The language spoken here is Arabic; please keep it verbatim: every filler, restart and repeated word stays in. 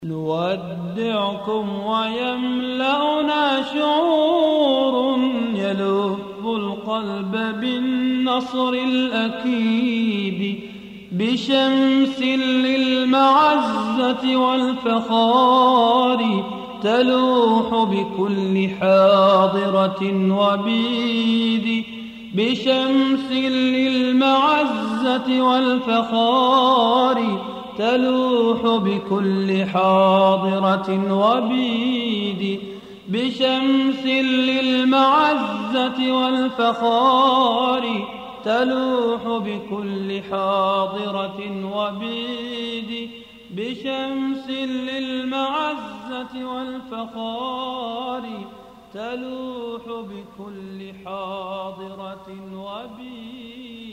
نودعكم ويملأنا شعور يلف القلب بالنصر الأكيد، بشمس للمعزة والفخار تلوح بكل حاضرة وبيد، بشمس للمعزة والفخار تلوح بكل حاضرة وبيد، بشمس للمعزة والفخار تلوح بكل حاضرة وبيد، بشمس للمعزة والفخار تلوح بكل حاضرة وبيد.